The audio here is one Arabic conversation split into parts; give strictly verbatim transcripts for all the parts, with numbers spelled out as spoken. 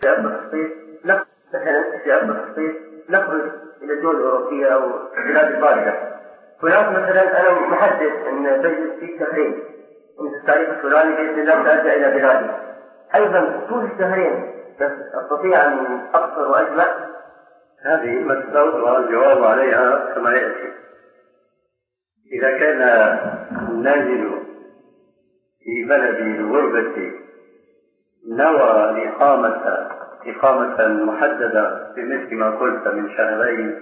شاب الصيف مثلا شاب الصيف نخرج إلى الدول الأوروبية أو بلاد الباردة، هناك مثلا أنا محدد أن بجلس في شهرين من التاريخ الفلاني بإذن الله سأرجع إلى بلادي، أيضا طول الشهرين بس أستطيع أن أقصر وأجمع. هذه مسألة والجواب عليها كما يأتي. إذا كان النازل في بلد الغربة نوى الإقامة إقامة محددة بمثل ما قلت من شهرين،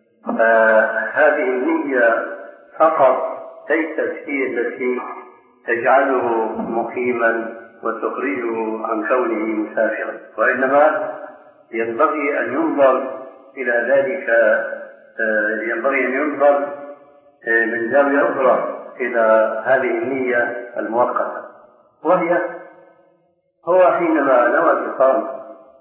فهذه النية فقط ليست هي التي تجعله مقيما وتخرجه عن كونه مسافرا، وإنما ينبغي أن ينظر إلى ذلك، ينبغي أن ينظر من زاوية أخرى إلى هذه النية المؤقتة، وهي هو حينما نوى الإقامة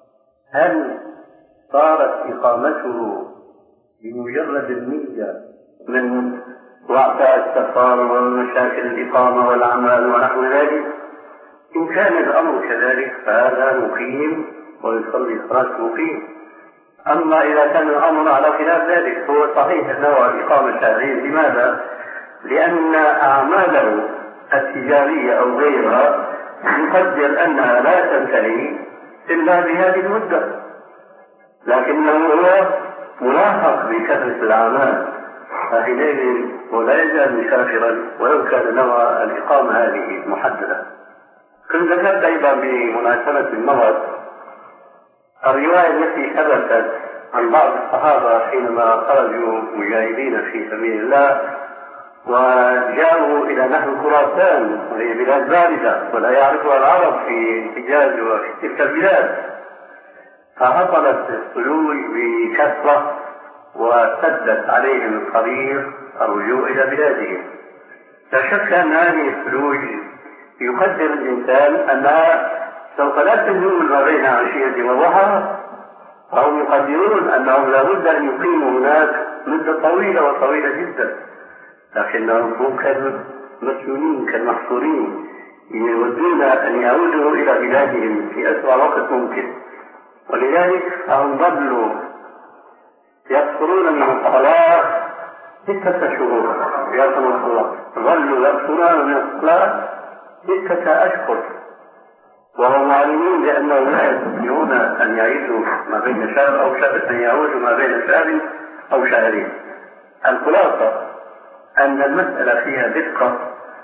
هل صارت إقامته بمجرد النية من وعثاء السفر ومشاكل الإقامة والأعمال ونحو ذلك؟ إن كان الأمر كذلك فهذا مقيم ويصلي صلاة مقيم. أما إذا كان الأمر على خلاف ذلك هو صحيح نوى الإقامة شهرين. لماذا؟ لأن أعماله التجارية أو غيرها يقدر أنها لا تنتهي إلا بهذه المدة، لكنه هو ملاحق بكثرة الأعمال، فحينئذ ولا يزال مسافرا ولو كان نوى الإقامة هذه محددة. كنت ذكرت أيضا بمناسبة المرض الرواية التي ثبتت عن بعض الصحابة حينما خرجوا مجاهدين في سبيل الله وجاءوا إلى نحو خراسان وهي بلاد باردة ولا يعرفها العرب في الحجاز وفي تلك البلاد، فهطلت الثلوج بكثرة وسدت عليهم الطريق الرجوع إلى بلادهم. لا شك أن هذه الثلوج يقدر الإنسان أنها سوف لا تزول ما بين عشية وضحاها، فهم يقدرون أنهم لابد أن يقيموا هناك مدة طويلة وطويلة جدا، لكنهم كانوا مسؤولين كالمحصورين يودون أن يعودوا إلى بلادهم في أسرع وقت ممكن، ولذلك هم ظلوا يقصرون من الصلاة ستة شهور. يا الله ظلوا يقصرون من الصلاة ستة أشهر وهم معلمين بأنهم لا يستطيعون أن يعيشوا ما بين شهر أو شهر، أن يعودوا ما بين شهر أو شهرين. الخلاصة أن المسألة فيها دقة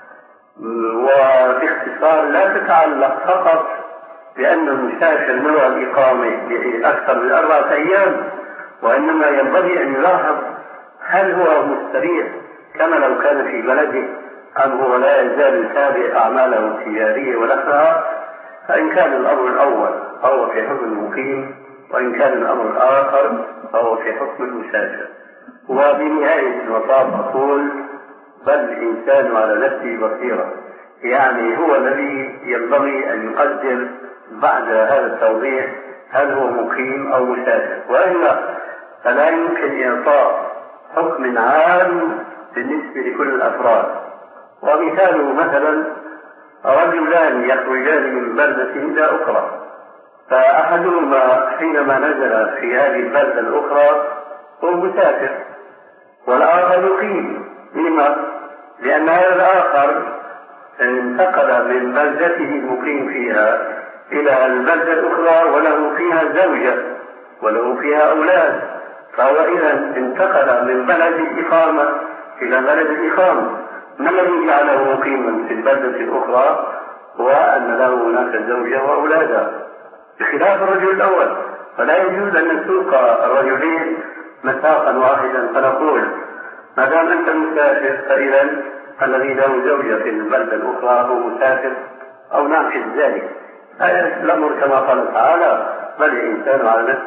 وباختصار لا تتعلق فقط بأن المسافر نوى الإقامة لأكثر من أربعة أيام، وإنما ينبغي أن يلاحظ هل هو مستريح كما لو كان في بلده أم هو لا يزال يتابع أعماله التجارية ونحوها. فإن كان الأمر الأول فهو في حكم المقيم، وإن كان الأمر الآخر فهو في حكم المسافر. وبنهاية المطاف أقول بل الإنسان على نفسه بصيرة، يعني هو الذي ينبغي أن يقدر بعد هذا التوضيح هل هو مقيم أو مسافر، وإلا فلا يمكن إعطاء حكم عام بالنسبة لكل الأفراد. ومثاله مثلا رجلان يخرجان من بلدة إلى أخرى، فأحدهما حينما نزل في هذه البلدة الأخرى هو مسافر والآخر يقيم. لما؟ لأن هذا الآخر انتقل من بلدته المقيم فيها إلى البلدة الأخرى وله فيها زوجة وله فيها أولاد، فهو إذا انتقل من بلد الإقامة إلى بلد الإقامة. ما الذي جعله مقيما في البلدة الأخرى؟ هو أن له هناك زوجة وأولادا بخلاف الرجل الأول. فلا يجوز أن نسوق الرجلين مساقا واحدا فنقول ما دام أنت مسافر فإذا الذي له زوجة في البلدة الأخرى هو مسافر، أو نعكس ذلك. هذا الأمر كما قال تعالى بل الإنسان على نفسه